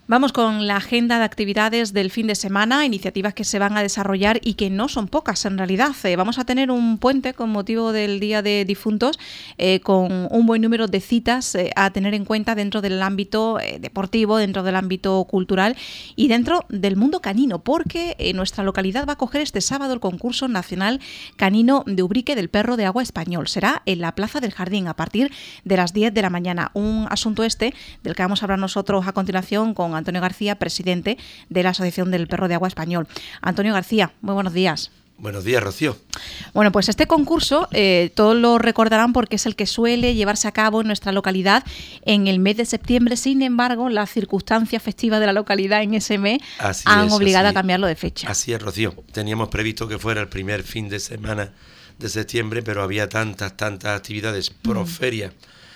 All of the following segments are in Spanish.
Vamos con la agenda de actividades del fin de semana, iniciativas que se van a desarrollar y que no son pocas en realidad. Vamos a tener un puente con motivo del Día de Difuntos, con un buen número de citas a tener en cuenta dentro del ámbito deportivo, dentro del ámbito cultural y dentro del mundo canino, porque nuestra localidad va a coger este sábado el concurso nacional canino de Ubrique del perro de agua español. Será en la Plaza del Jardín a partir de las 10 de la mañana. Un asunto del que vamos a hablar nosotros a continuación con Antonio García, presidente de la Asociación del Perro de Agua Español. Antonio García, muy buenos días. Buenos días, Rocío. Bueno, pues este concurso todos lo recordarán porque es el que suele llevarse a cabo en nuestra localidad en el mes de septiembre. Sin embargo, las circunstancias festivas de la localidad en ese mes han obligado a cambiarlo de fecha. Así es, Rocío. Teníamos previsto que fuera el primer fin de semana de septiembre, pero había tantas actividades pro feria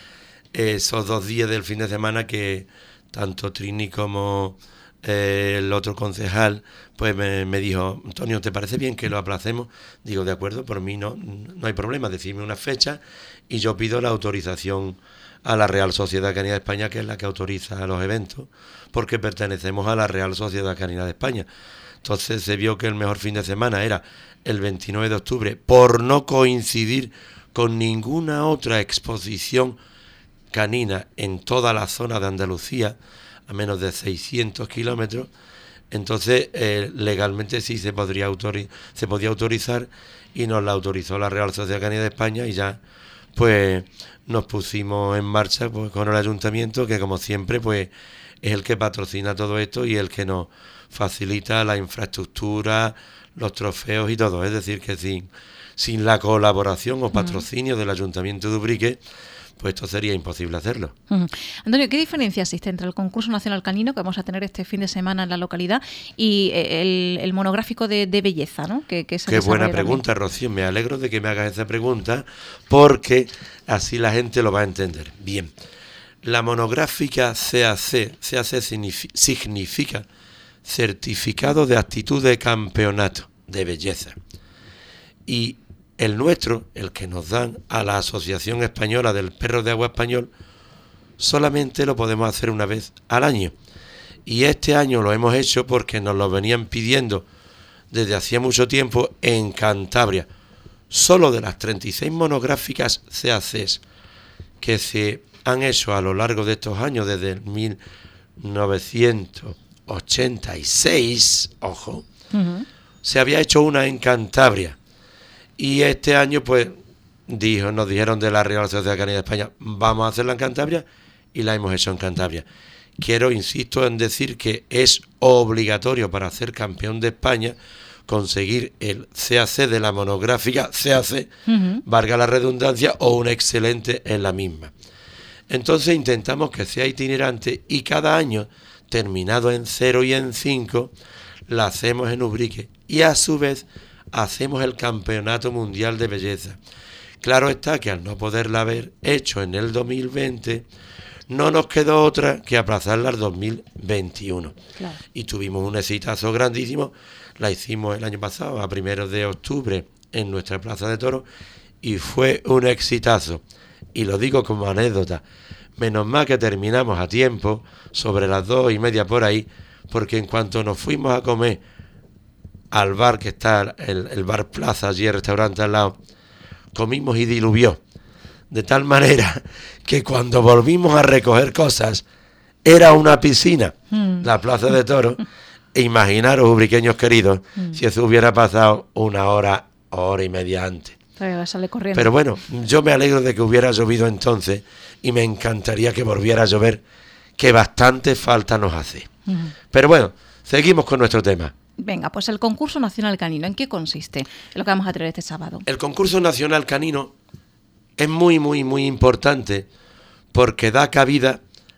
esos 2 días del fin de semana que tanto Trini como el otro concejal pues me dijo: Antonio, ¿te parece bien que lo aplacemos? Digo, de acuerdo, por mí no hay problema, decidme una fecha y yo pido la autorización a la Real Sociedad Canina de España, que es la que autoriza los eventos, porque pertenecemos a la Real Sociedad Canina de España. Entonces se vio que el mejor fin de semana era el 29 de octubre, por no coincidir con ninguna otra exposición canina en toda la zona de Andalucía, a menos de 600 kilómetros. Entonces legalmente sí se podía autorizar y nos la autorizó la Real Sociedad Canina de España, y ya pues nos pusimos en marcha pues con el ayuntamiento, que como siempre pues es el que patrocina todo esto y el que nos facilita la infraestructura, los trofeos y todo. Es decir, que sin la colaboración o patrocinio del Ayuntamiento de Ubrique, pues esto sería imposible hacerlo. Antonio, ¿qué diferencia existe entre el concurso nacional canino que vamos a tener este fin de semana en la localidad y el monográfico de belleza, ¿no? Que se Qué buena pregunta, también. Rocío, me alegro de que me hagas esa pregunta porque así la gente lo va a entender. Bien, la monográfica CAC significa Certificado de Actitud de Campeonato de Belleza, y el nuestro, el que nos dan a la Asociación Española del Perro de Agua Español, solamente lo podemos hacer una vez al año. Y este año lo hemos hecho porque nos lo venían pidiendo desde hacía mucho tiempo en Cantabria. Solo de las 36 monográficas CACs que se han hecho a lo largo de estos años, desde el 1986, ojo, se había hecho una en Cantabria. Y este año pues nos dijeron de la Real Sociedad Canina de España: vamos a hacerla en Cantabria, y la hemos hecho en Cantabria. Insisto en decir que es obligatorio para ser campeón de España conseguir el CAC de la monográfica CAC, valga la redundancia, o un excelente en la misma. Entonces intentamos que sea itinerante y cada año, terminado en 0 y en 5, la hacemos en Ubrique, y a su vez hacemos el Campeonato Mundial de Belleza. Claro está que al no poderla haber hecho en el 2020, no nos quedó otra que aplazarla al 2021. Claro. Y tuvimos un exitazo grandísimo. La hicimos el año pasado, a 1 de octubre, en nuestra Plaza de Toros, y fue un exitazo. Y lo digo como anécdota. Menos mal que terminamos a tiempo, sobre las 2:30 por ahí, porque en cuanto nos fuimos a comer al bar que está, el bar Plaza, allí el restaurante al lado, comimos y diluvió. De tal manera que cuando volvimos a recoger cosas, era una piscina, la Plaza de Toros. E imaginaros, ubriqueños queridos, si eso hubiera pasado 1 hora y media antes. Sale corriendo. Pero bueno, yo me alegro de que hubiera llovido entonces, y me encantaría que volviera a llover, que bastante falta nos hace. Pero bueno, seguimos con nuestro tema. Venga, pues el concurso nacional canino, ¿en qué consiste? Es lo que vamos a traer este sábado. El concurso nacional canino es muy, muy, muy importante porque da cabida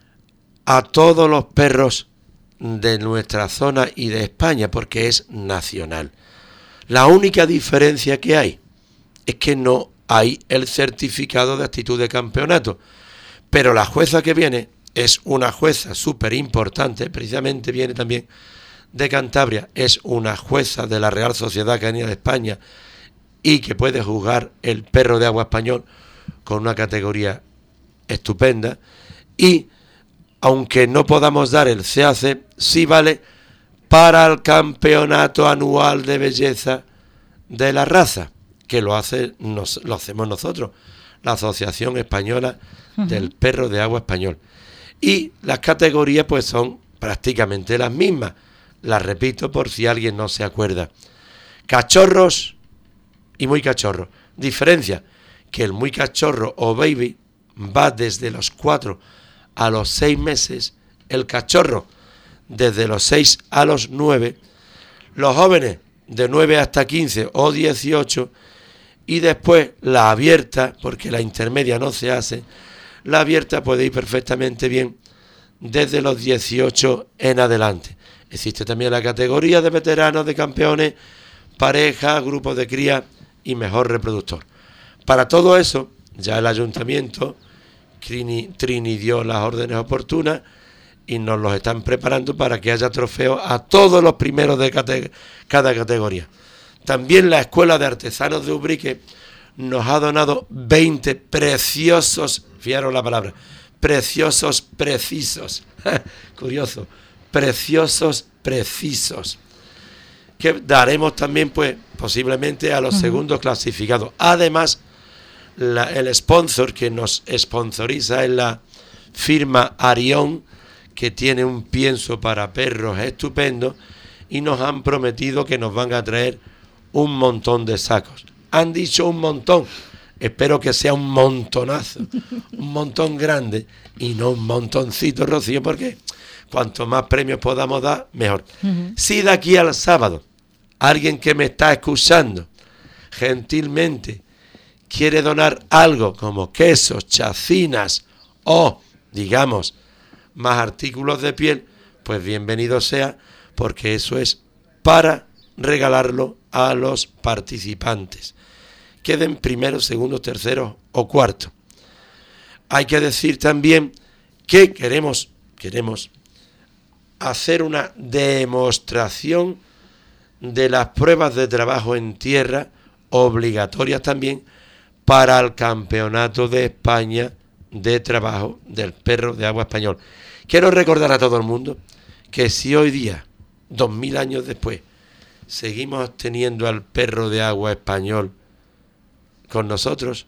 a todos los perros de nuestra zona y de España, porque es nacional. La única diferencia que hay es que no hay el certificado de actitud de campeonato, pero la jueza que viene es una jueza súper importante, precisamente viene también de Cantabria, es una jueza de la Real Sociedad Canina de España y que puede juzgar el perro de agua español con una categoría estupenda, y aunque no podamos dar el CAC, sí vale para el campeonato anual de belleza de la raza, que lo hacemos nosotros, la Asociación Española del Perro de Agua Español. Y las categorías pues son prácticamente las mismas. Las repito por si alguien no se acuerda. Cachorros y muy cachorros. Diferencia que el muy cachorro o baby va desde los 4 a los 6 meses, el cachorro desde los 6 a los 9, los jóvenes de 9 hasta 15 o 18, y después la abierta, porque la intermedia no se hace, la abierta puede ir perfectamente bien desde los 18 en adelante. Existe también la categoría de veteranos, de campeones, pareja, grupos de cría y mejor reproductor. Para todo eso, ya el ayuntamiento Trini dio las órdenes oportunas y nos los están preparando para que haya trofeos a todos los primeros de cada categoría. También la Escuela de Artesanos de Ubrique nos ha donado 20 preciosos, fijaros la palabra, preciosos precisos, curioso, preciosos precisos, que daremos también pues posiblemente a los segundos clasificados. Además, el sponsor que nos sponsoriza es la firma Arión, que tiene un pienso para perros estupendo, y nos han prometido que nos van a traer un montón de sacos. Han dicho un montón, espero que sea un montonazo, un montón grande y no un montoncito, Rocío, porque cuanto más premios podamos dar, mejor. Si de aquí al sábado alguien que me está escuchando gentilmente quiere donar algo como quesos, chacinas o, digamos, más artículos de piel, pues bienvenido sea, porque eso es para regalarlo a los participantes. Queden primero, segundo, tercero o cuarto. Hay que decir también que queremos hacer una demostración de las pruebas de trabajo en tierra, obligatorias también, para el Campeonato de España de Trabajo del Perro de Agua Español. Quiero recordar a todo el mundo que si hoy día, 2000 años después, seguimos teniendo al perro de agua español con nosotros,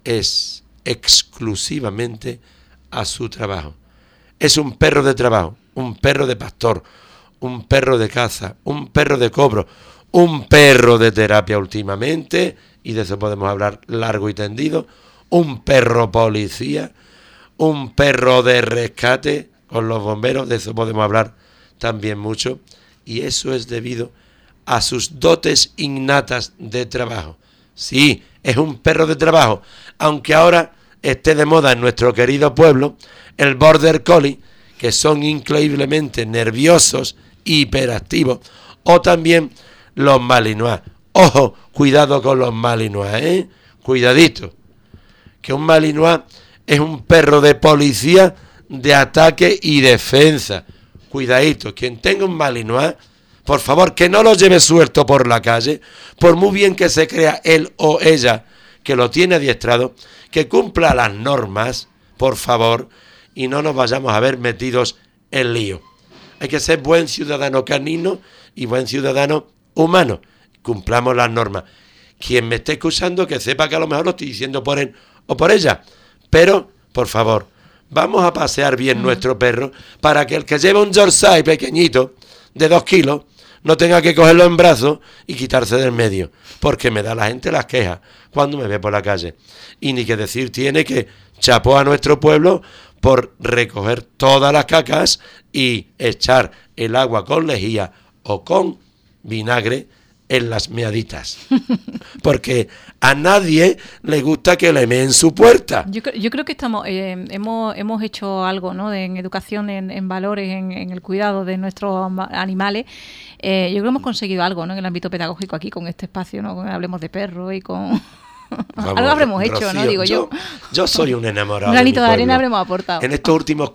es exclusivamente a su trabajo. Es un perro de trabajo, un perro de pastor, un perro de caza, un perro de cobro, un perro de terapia últimamente, y de eso podemos hablar largo y tendido, un perro policía, un perro de rescate con los bomberos, de eso podemos hablar también mucho, y eso es debido a sus dotes innatas de trabajo. Sí, es un perro de trabajo, aunque ahora esté de moda en nuestro querido pueblo el Border Collie, que son increíblemente nerviosos, hiperactivos, o también los Malinois. Ojo, cuidado con los Malinois, cuidadito, que un Malinois es un perro de policía, de ataque y defensa. Cuidadito, quien tenga un Malinois, por favor, que no lo lleve suelto por la calle, por muy bien que se crea él o ella que lo tiene adiestrado, que cumpla las normas, por favor, y no nos vayamos a ver metidos en lío. Hay que ser buen ciudadano canino y buen ciudadano humano. Cumplamos las normas. Quien me esté escuchando, que sepa que a lo mejor lo estoy diciendo por él o por ella, pero, por favor, vamos a pasear bien nuestro perro para que el que lleve un Yorkshire pequeñito de 2 kilos no tenga que cogerlo en brazos y quitarse del medio, porque me da la gente las quejas cuando me ve por la calle. Y ni que decir tiene que chapó a nuestro pueblo por recoger todas las cacas y echar el agua con lejía o con vinagre en las meaditas, porque a nadie le gusta que le meen su puerta. Yo creo que hemos hecho algo, ¿no?, en educación, en valores, en el cuidado de nuestros animales. Yo creo que hemos conseguido algo, ¿no?, en el ámbito pedagógico aquí con este espacio, ¿no?, con Hablemos de Perro y con... Vamos, algo habremos hecho, Rocío, ¿no? Digo yo. Yo soy un enamorado. Un granito de mi arena pueblo. habremos aportado. En estos últimos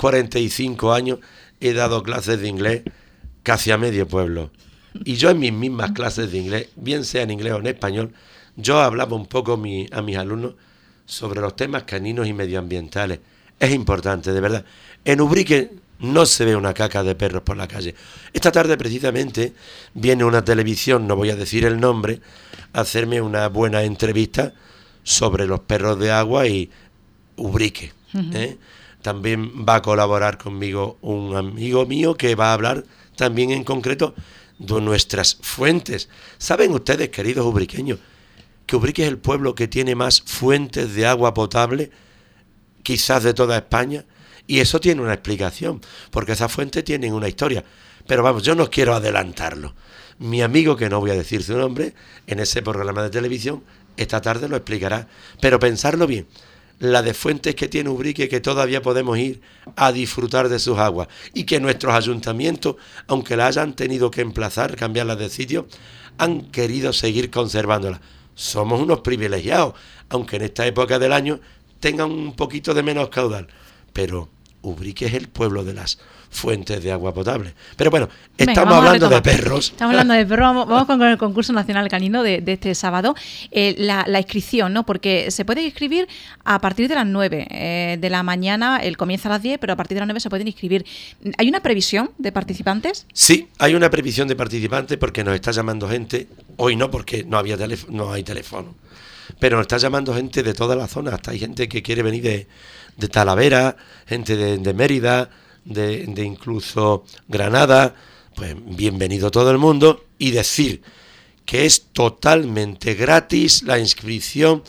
45 años he dado clases de inglés casi a medio pueblo. Y yo en mis mismas clases de inglés, bien sea en inglés o en español, yo hablaba un poco a mis alumnos sobre los temas caninos y medioambientales. Es importante, de verdad. En Ubrique no se ve una caca de perros por la calle. Esta tarde precisamente viene una televisión, no voy a decir el nombre, a hacerme una buena entrevista sobre los perros de agua y Ubrique. También va a colaborar conmigo un amigo mío que va a hablar también en concreto de nuestras fuentes. ¿Saben ustedes, queridos ubriqueños, que Ubrique es el pueblo que tiene más fuentes de agua potable quizás de toda España? Y eso tiene una explicación, porque esas fuentes tienen una historia. Pero vamos, yo no quiero adelantarlo. Mi amigo, que no voy a decir su nombre, en ese programa de televisión, esta tarde lo explicará. Pero pensarlo bien, la de fuentes que tiene Ubrique, que todavía podemos ir a disfrutar de sus aguas, y que nuestros ayuntamientos, aunque la hayan tenido que emplazar, cambiarlas de sitio, han querido seguir conservándolas. Somos unos privilegiados, aunque en esta época del año tengan un poquito de menos caudal. Pero Ubrique es el pueblo de las fuentes de agua potable. Pero bueno, estamos hablando de perros. Estamos hablando de perros. Vamos con el concurso nacional canino de este sábado. La inscripción, ¿no? Porque se puede inscribir a partir de las 9 de la mañana. El comienza a las 10, pero a partir de las 9 se pueden inscribir. ¿Hay una previsión de participantes? Sí, hay una previsión de participantes porque nos está llamando gente. Hoy no, porque no hay teléfono. Pero nos está llamando gente de toda la zona. Hasta hay gente que quiere venir de Talavera, gente de Mérida, de incluso Granada. Pues bienvenido todo el mundo, y decir que es totalmente gratis la inscripción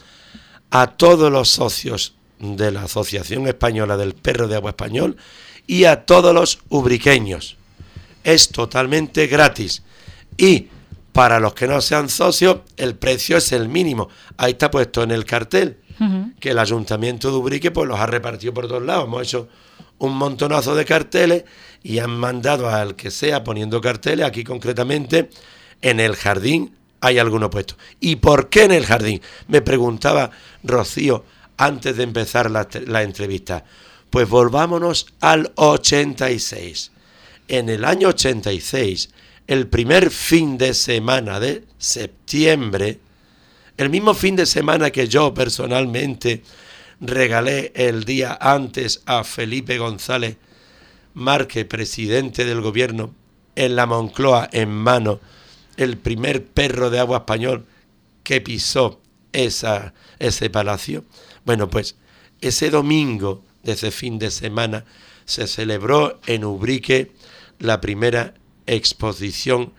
a todos los socios de la Asociación Española del Perro de Agua Español y a todos los ubriqueños. Es totalmente gratis. Y para los que no sean socios, el precio es el mínimo. Ahí está puesto en el cartel, que el Ayuntamiento de Ubrique pues los ha repartido por todos lados. Hemos hecho un montonazo de carteles y han mandado al que sea poniendo carteles. Aquí concretamente en el jardín hay alguno puesto. ¿Y por qué en el jardín? Me preguntaba Rocío antes de empezar la entrevista. Pues volvámonos al 86. En el año 86, el primer fin de semana de septiembre, el mismo fin de semana que yo personalmente regalé el día antes a Felipe González Márquez, presidente del gobierno, en la Moncloa en mano, el primer perro de agua español que pisó ese palacio. Bueno, pues ese domingo de ese fin de semana se celebró en Ubrique la primera exposición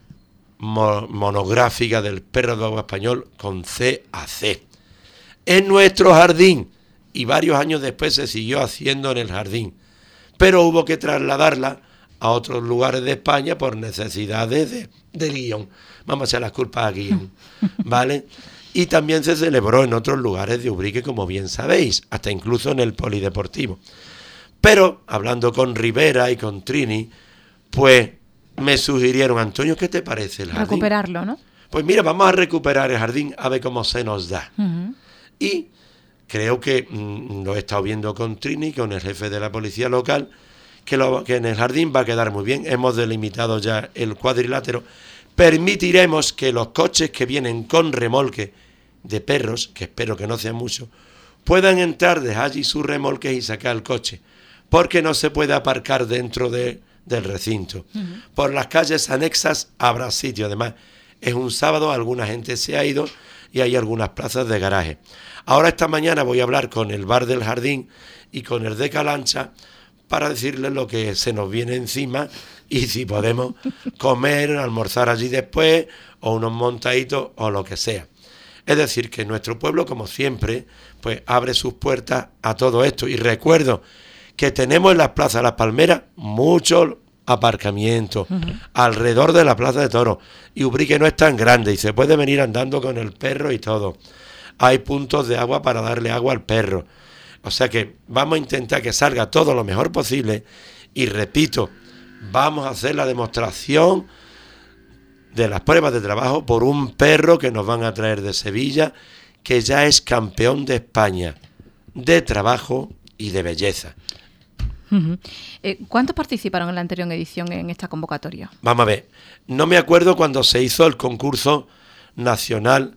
monográfica del perro de agua español con CAC en nuestro jardín, y varios años después se siguió haciendo en el jardín, pero hubo que trasladarla a otros lugares de España por necesidades del guión. Vamos a echar las culpas a guión, ¿vale? Y también se celebró en otros lugares de Ubrique, como bien sabéis, hasta incluso en el polideportivo. Pero hablando con Rivera y con Trini, pues me sugirieron: Antonio, ¿qué te parece el jardín? Recuperarlo, ¿no? Pues mira, vamos a recuperar el jardín a ver cómo se nos da. Y creo que lo he estado viendo con Trini, con el jefe de la policía local, que en el jardín va a quedar muy bien. Hemos delimitado ya el cuadrilátero. Permitiremos que los coches que vienen con remolque de perros, que espero que no sean muchos, puedan entrar, dejar allí sus remolques y sacar el coche, porque no se puede aparcar dentro del recinto. Por las calles anexas habrá sitio. Además, es un sábado, alguna gente se ha ido y hay algunas plazas de garaje. Ahora esta mañana voy a hablar con el bar del jardín y con el de Calancha para decirles lo que se nos viene encima y si podemos comer, almorzar allí después, o unos montaditos o lo que sea. Es decir, que nuestro pueblo, como siempre, pues abre sus puertas a todo esto. Y recuerdo que tenemos en las plazas Las Palmeras muchos aparcamientos alrededor de la Plaza de Toros, y Ubrique no es tan grande y se puede venir andando con el perro y todo. Hay puntos de agua para darle agua al perro. O sea que vamos a intentar que salga todo lo mejor posible, y repito, vamos a hacer la demostración de las pruebas de trabajo por un perro que nos van a traer de Sevilla, que ya es campeón de España de trabajo y de belleza. ¿Cuántos participaron en la anterior edición en esta convocatoria? Vamos a ver, no me acuerdo cuando se hizo el concurso nacional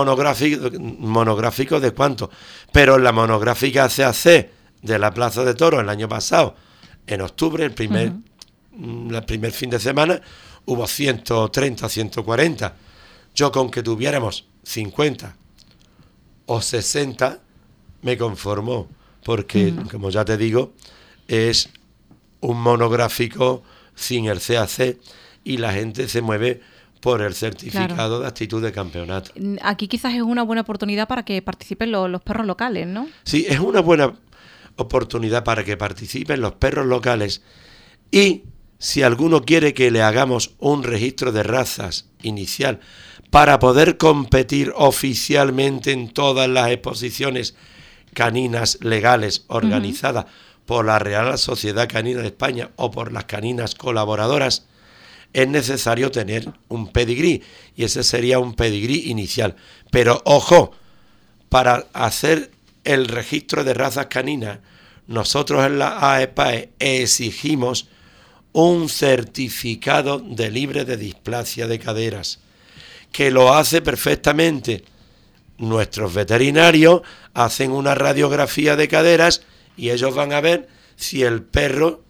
monográfico de cuánto, pero en la monográfica CAC de la Plaza de Toros el año pasado, En octubre, el primer fin de semana, hubo 130, 140. Yo con que tuviéramos 50 o 60 me conformo, porque, como ya te digo, es un monográfico sin el CAC y la gente se mueve por el certificado de actitud de campeonato. Aquí quizás es una buena oportunidad para que participen los perros locales, ¿no? Sí, es una buena oportunidad para que participen los perros locales, y si alguno quiere que le hagamos un registro de razas inicial para poder competir oficialmente en todas las exposiciones caninas legales organizadas por la Real Sociedad Canina de España o por las caninas colaboradoras, es necesario tener un pedigrí, y ese sería un pedigrí inicial. Pero ojo, para hacer el registro de razas caninas, nosotros en la AEPAE exigimos un certificado de libre de displasia de caderas, que lo hace perfectamente. Nuestros veterinarios hacen una radiografía de caderas y ellos van a ver si el perro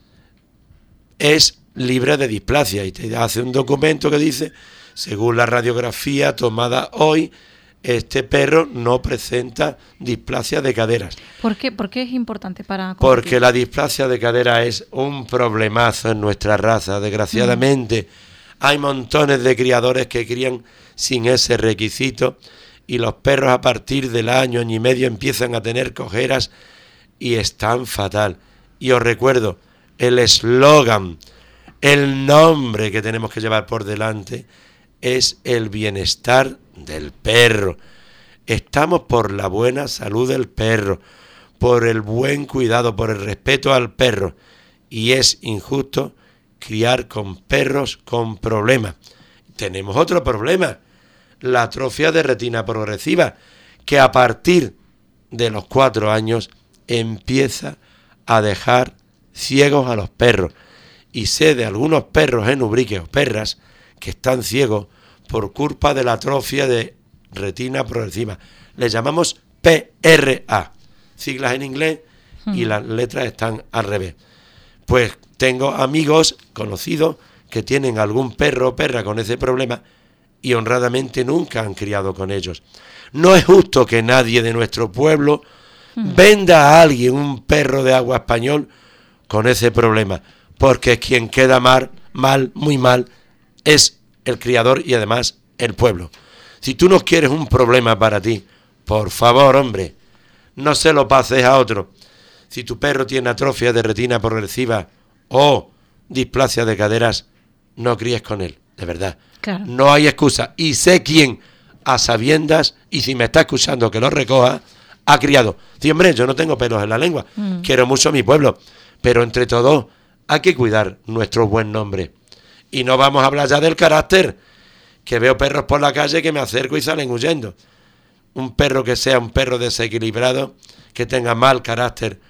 es libre de displasia, y te hace un documento que dice: según la radiografía tomada hoy, este perro no presenta displasia de caderas. ¿Por qué es importante para competir? Porque la displasia de cadera es un problemazo en nuestra raza, desgraciadamente. Hay montones de criadores que crían sin ese requisito, y los perros a partir del año y medio empiezan a tener cojeras y están fatal. Y os recuerdo, el eslogan, el nombre que tenemos que llevar por delante es el bienestar del perro. Estamos por la buena salud del perro, por el buen cuidado, por el respeto al perro, y es injusto criar con perros con problemas. Tenemos otro problema, la atrofia de retina progresiva, que a partir de los 4 años empieza a dejar ciegos a los perros, y sé de algunos perros en Ubrique o perras que están ciegos por culpa de la atrofia de retina progresiva. Le llamamos PRA, siglas en inglés, y las letras están al revés. Pues tengo amigos conocidos que tienen algún perro o perra con ese problema y honradamente nunca han criado con ellos. No es justo que nadie de nuestro pueblo venda a alguien un perro de agua español con ese problema, porque quien queda mal, muy mal, es el criador y además el pueblo. Si tú no quieres un problema para ti, por favor, hombre, no se lo pases a otro. Si tu perro tiene atrofia de retina progresiva o displasia de caderas, no críes con él, de verdad. Claro. No hay excusa. Y sé quién, a sabiendas, y si me está escuchando que lo recoja, ha criado. Sí, hombre, yo no tengo pelos en la lengua, quiero mucho a mi pueblo, pero entre todos hay que cuidar nuestro buen nombre. Y no vamos a hablar ya del carácter, que veo perros por la calle que me acerco y salen huyendo. Un perro que sea un perro desequilibrado, que tenga mal carácter,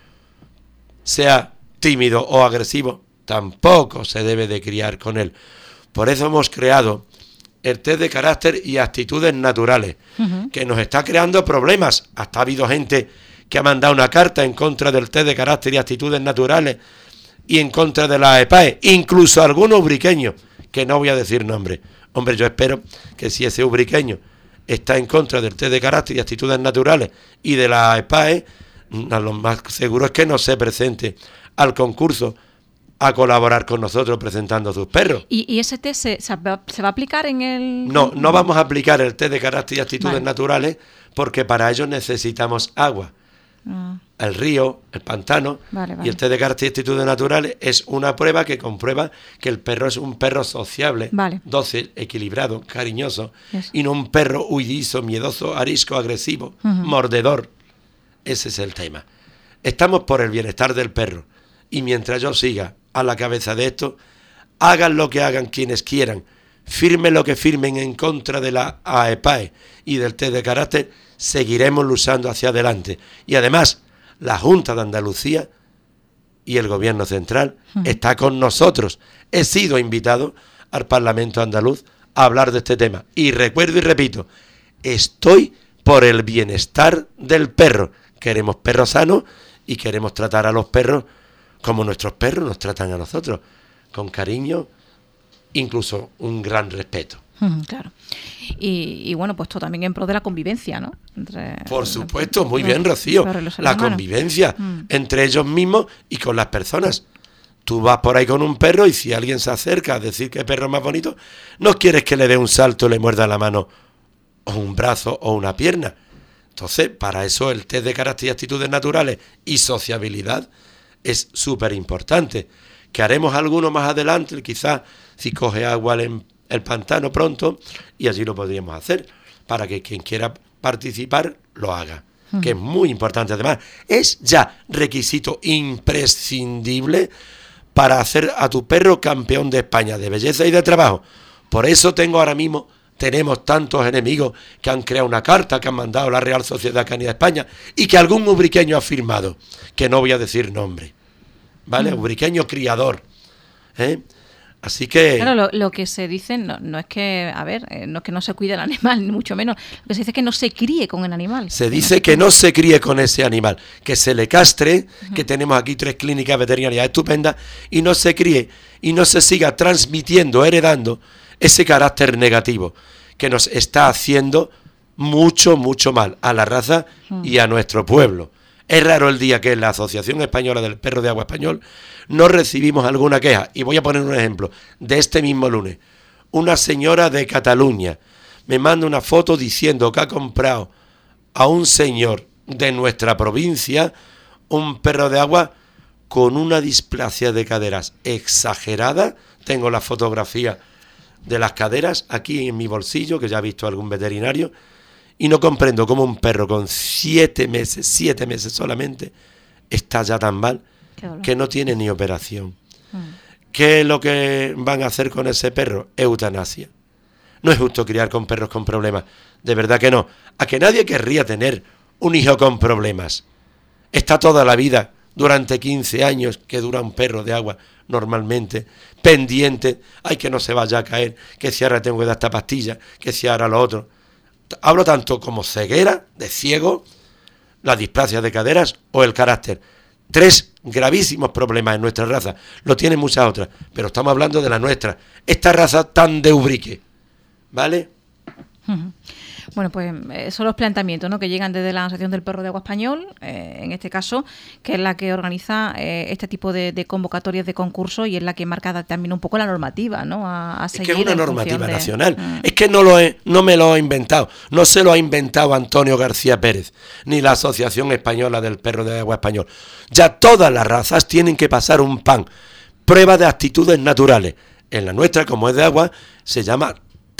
sea tímido o agresivo, tampoco se debe de criar con él. Por eso hemos creado el test de carácter y actitudes naturales, que nos está creando problemas. Hasta ha habido gente que ha mandado una carta en contra del test de carácter y actitudes naturales y en contra de la AEPAE, incluso algunos ubriqueños, que no voy a decir nombre. Hombre, yo espero que si ese ubriqueño está en contra del test de carácter y actitudes naturales y de la AEPAE, a lo más seguro es que no se presente al concurso a colaborar con nosotros presentando sus perros. ¿Y ese test se va a aplicar en el...? No vamos a aplicar el test de carácter y actitudes naturales, porque para ello necesitamos agua. El río, el pantano, y el test de carácter y actitudes naturales es una prueba que comprueba que el perro es un perro sociable, dócil, equilibrado, cariñoso, y no un perro huidizo, miedoso, arisco, agresivo, mordedor. Ese es el tema. Estamos por el bienestar del perro, y mientras yo siga a la cabeza de esto, hagan lo que hagan quienes quieran, firmen lo que firmen en contra de la AEPAE y del test de carácter, seguiremos luchando hacia adelante. Y además, la Junta de Andalucía y el Gobierno Central está con nosotros. He sido invitado al Parlamento andaluz a hablar de este tema. Y recuerdo y repito, estoy por el bienestar del perro. Queremos perros sanos y queremos tratar a los perros como nuestros perros nos tratan a nosotros, con cariño, incluso un gran respeto. Claro. Y bueno, pues esto también en pro de la convivencia, ¿no? Por supuesto, muy bien, Rocío. La convivencia entre ellos mismos y con las personas. Tú vas por ahí con un perro y si alguien se acerca a decir que el perro es más bonito, no quieres que le dé un salto, le muerda la mano o un brazo o una pierna. Entonces, para eso el test de carácter y actitudes naturales y sociabilidad es súper importante. Que haremos alguno más adelante, quizás si coge agua el pantano pronto, y allí lo podríamos hacer, para que quien quiera participar lo haga, que es muy importante. Además, es ya requisito imprescindible para hacer a tu perro campeón de España de belleza y de trabajo. Por eso tenemos tantos enemigos que han creado una carta que han mandado la Real Sociedad Canina de España y que algún ubriqueño ha firmado, que no voy a decir nombre, ¿vale? Ubriqueño criador, Así que... Claro, lo que se dice no es que, no es que no se cuide el animal, ni mucho menos. Lo que se dice es que no se críe con el animal. Se dice que no se críe con ese animal, que se le castre, que tenemos aquí 3 clínicas veterinarias estupendas, y no se críe y no se siga transmitiendo, heredando ese carácter negativo que nos está haciendo mucho, mucho mal a la raza y a nuestro pueblo. Es raro el día que en la Asociación Española del Perro de Agua Español no recibimos alguna queja. Y voy a poner un ejemplo de este mismo lunes. Una señora de Cataluña me manda una foto diciendo que ha comprado a un señor de nuestra provincia un perro de agua con una displasia de caderas exagerada. Tengo la fotografía de las caderas aquí en mi bolsillo, que ya ha visto algún veterinario. Y no comprendo cómo un perro con 7 meses solamente, está ya tan mal que no tiene ni operación. ¿Qué es lo que van a hacer con ese perro? Eutanasia. No es justo criar con perros con problemas. De verdad que no. A que nadie querría tener un hijo con problemas. Está toda la vida, durante 15 años que dura un perro de agua normalmente, pendiente. Ay, que no se vaya a caer, que si ahora tengo que dar esta pastilla, que si ahora lo otro. Hablo tanto como ceguera, de ciego, la displasia de caderas o el carácter. 3 gravísimos problemas en nuestra raza. Lo tienen muchas otras, pero estamos hablando de la nuestra. Esta raza tan de ubrique, ¿vale? Bueno, pues son los planteamientos, ¿no?, que llegan desde la Asociación del Perro de Agua Español, en este caso, que es la que organiza este tipo de convocatorias de concurso y es la que marca también un poco la normativa, ¿no?, a seguir. Es que es una normativa nacional. Es que no me lo he inventado. No se lo ha inventado Antonio García Pérez, ni la Asociación Española del Perro de Agua Español. Ya todas las razas tienen que pasar un PAN, prueba de actitudes naturales. En la nuestra, como es de agua, se llama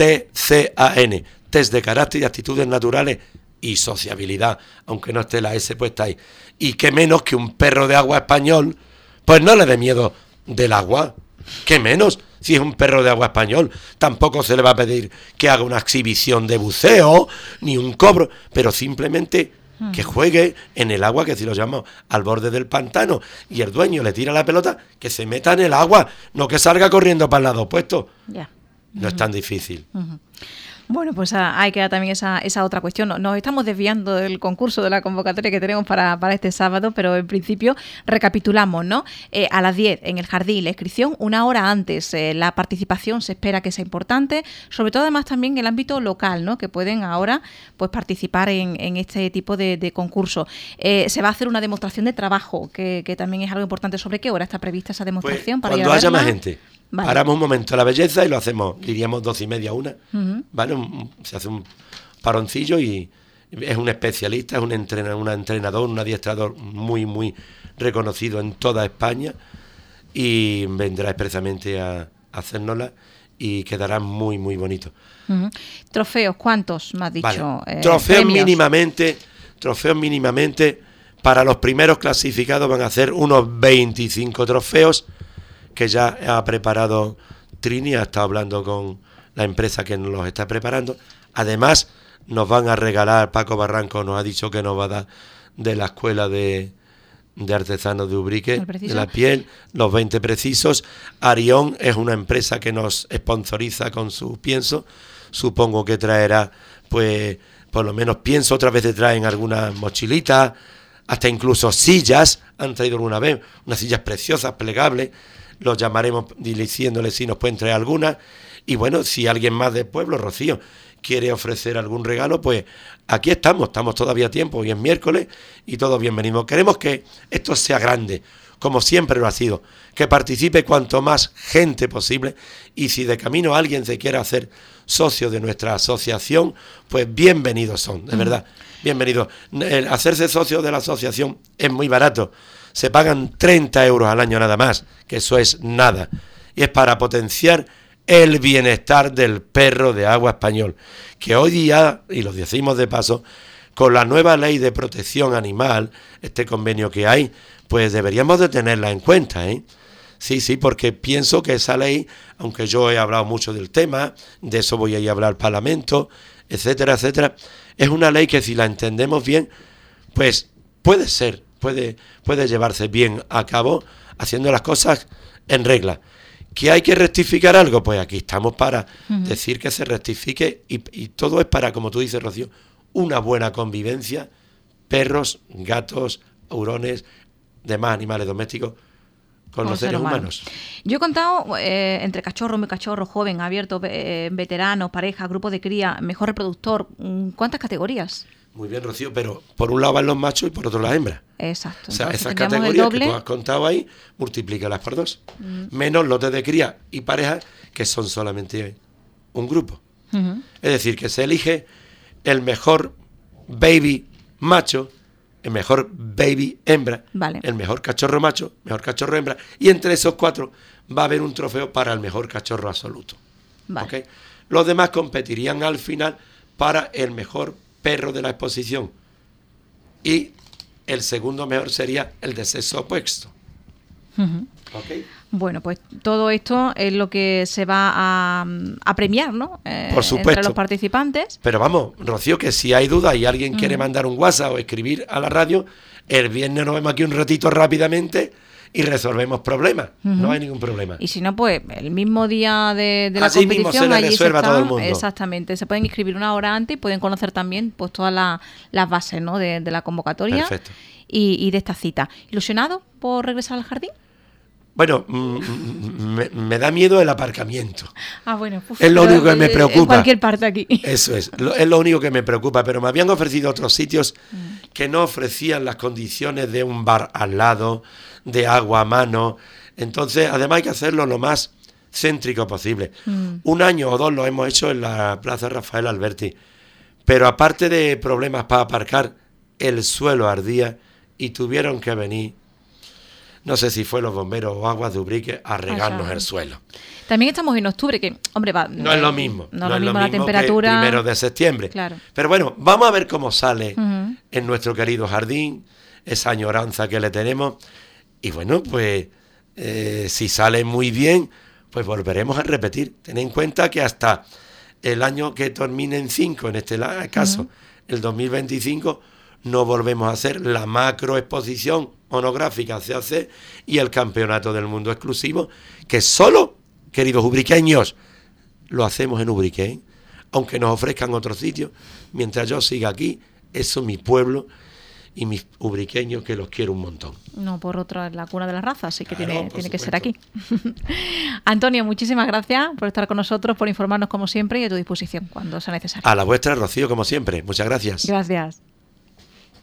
TCAN, test de carácter y actitudes naturales y sociabilidad, aunque no esté la S puesta ahí. Y qué menos que un perro de agua español, pues no le dé miedo del agua, qué menos si es un perro de agua español. Tampoco se le va a pedir que haga una exhibición de buceo, ni un cobro, pero simplemente que juegue en el agua, que si lo llamamos al borde del pantano, y el dueño le tira la pelota, que se meta en el agua, no que salga corriendo para el lado opuesto. No es tan difícil. Bueno, pues ahí queda también esa otra cuestión. Nos estamos desviando del concurso, de la convocatoria que tenemos para este sábado, pero en principio recapitulamos, ¿no? A las 10 en el jardín, la inscripción 1 hora antes. La participación se espera que sea importante, sobre todo además también en el ámbito local, ¿no?, que pueden ahora pues participar en este tipo de concurso. Se va a hacer una demostración de trabajo, que también es algo importante. ¿Sobre qué hora está prevista esa demostración? Pues, cuando haya más gente. Vale. Paramos un momento la belleza y lo hacemos, diríamos 12:30, 1, ¿vale? Se hace un paroncillo y es un especialista, es un entrenador, un adiestrador muy, muy reconocido en toda España y vendrá expresamente a hacérnosla y quedará muy, muy bonito. ¿Trofeos cuántos, me has dicho? Vale. Trofeos mínimamente, para los primeros clasificados van a ser unos 25 trofeos, que ya ha preparado Trini, ha estado hablando con la empresa que nos los está preparando. Además, nos van a regalar, Paco Barranco nos ha dicho que nos va a dar de la escuela de artesanos de Ubrique, de la piel, los 20 precisos. Arión es una empresa que nos sponsoriza con su pienso. Supongo que traerá, pues, por lo menos pienso, otras veces traen algunas mochilitas, hasta incluso sillas, han traído alguna vez, unas sillas preciosas, plegables, los llamaremos diciéndole si nos pueden traer algunas. Y bueno, si alguien más del pueblo, Rocío, quiere ofrecer algún regalo, pues aquí estamos todavía a tiempo, hoy es miércoles y todos bienvenidos. Queremos que esto sea grande, como siempre lo ha sido, que participe cuanto más gente posible, y si de camino alguien se quiere hacer socio de nuestra asociación, pues bienvenidos son, de verdad, bienvenidos. Hacerse socio de la asociación es muy barato, se pagan 30 euros al año nada más, que eso es nada, y es para potenciar el bienestar del perro de agua español, que hoy día, y lo decimos de paso, con la nueva ley de protección animal, este convenio que hay, pues deberíamos de tenerla en cuenta, ¿eh? Sí, porque pienso que esa ley, aunque yo he hablado mucho del tema, de eso voy a ir a hablar al Parlamento, etcétera, etcétera, es una ley que si la entendemos bien, pues puede llevarse bien a cabo, haciendo las cosas en regla. ¿Que hay que rectificar algo? Pues aquí estamos para decir que se rectifique y todo es para, como tú dices, Rocío, una buena convivencia, perros, gatos, hurones, demás animales domésticos con los seres humanos. Yo he contado entre cachorro, muy cachorro, joven, abierto, veteranos, pareja, grupo de cría, mejor reproductor, ¿cuántas categorías? Muy bien, Rocío, pero por un lado van los machos y por otro las hembras. Exacto. O sea, entonces, esas categorías que tú has contado ahí, multiplícalas por 2. Menos lotes de cría y parejas, que son solamente un grupo. Es decir, que se elige el mejor baby macho, el mejor baby hembra, vale, el mejor cachorro macho, mejor cachorro hembra, y entre esos 4 va a haber un trofeo para el mejor cachorro absoluto. Vale. ¿Okay? Los demás competirían al final para el mejor perro de la exposición, y el segundo mejor sería el de sexo opuesto. ¿Okay? Bueno, pues todo esto es lo que se va a premiar, ¿no? Por supuesto. Entre los participantes. Pero vamos, Rocío, que si hay dudas y alguien quiere mandar un WhatsApp o escribir a la radio, el viernes nos vemos aquí un ratito rápidamente y resolvemos problemas. No hay ningún problema. Y si no, pues el mismo día de la allí competición, mismo se le allí resuelva a todo el mundo. Exactamente. Se pueden inscribir una hora antes y pueden conocer también pues todas las bases, ¿no? de la convocatoria. Perfecto. Y de esta cita. ¿Ilusionado por regresar al jardín? Bueno, me da miedo el aparcamiento. Bueno. Es lo único que me preocupa. En cualquier parte aquí. Eso es lo único que me preocupa. Pero me habían ofrecido otros sitios que no ofrecían las condiciones de un bar al lado, de agua a mano. Entonces, además hay que hacerlo lo más céntrico posible. 1 año o 2 lo hemos hecho en la Plaza Rafael Alberti. Pero aparte de problemas para aparcar, el suelo ardía y tuvieron que venir, no sé si fue los bomberos o Aguas de Ubrique, a regarnos el suelo. También estamos en octubre, que, hombre, no es lo mismo. No es lo mismo la temperatura. Que 1 de septiembre. Claro. Pero bueno, vamos a ver cómo sale en nuestro querido jardín, esa añoranza que le tenemos. Y bueno, pues si sale muy bien, pues volveremos a repetir. Ten en cuenta que hasta el año que termine en 5, en este caso, el 2025, no volvemos a hacer la macroexposición monográfica CAC y el Campeonato del Mundo exclusivo, que solo, queridos ubriqueños, lo hacemos en Ubrique, ¿eh? Aunque nos ofrezcan otros sitios, mientras yo siga aquí, eso es mi pueblo y mis ubriqueños, que los quiero un montón. No, por otra, la cuna de la raza, así que Claro, tiene que ser aquí. Antonio, muchísimas gracias por estar con nosotros, por informarnos como siempre y a tu disposición cuando sea necesario. A la vuestra, Rocío, como siempre. Muchas gracias. Gracias.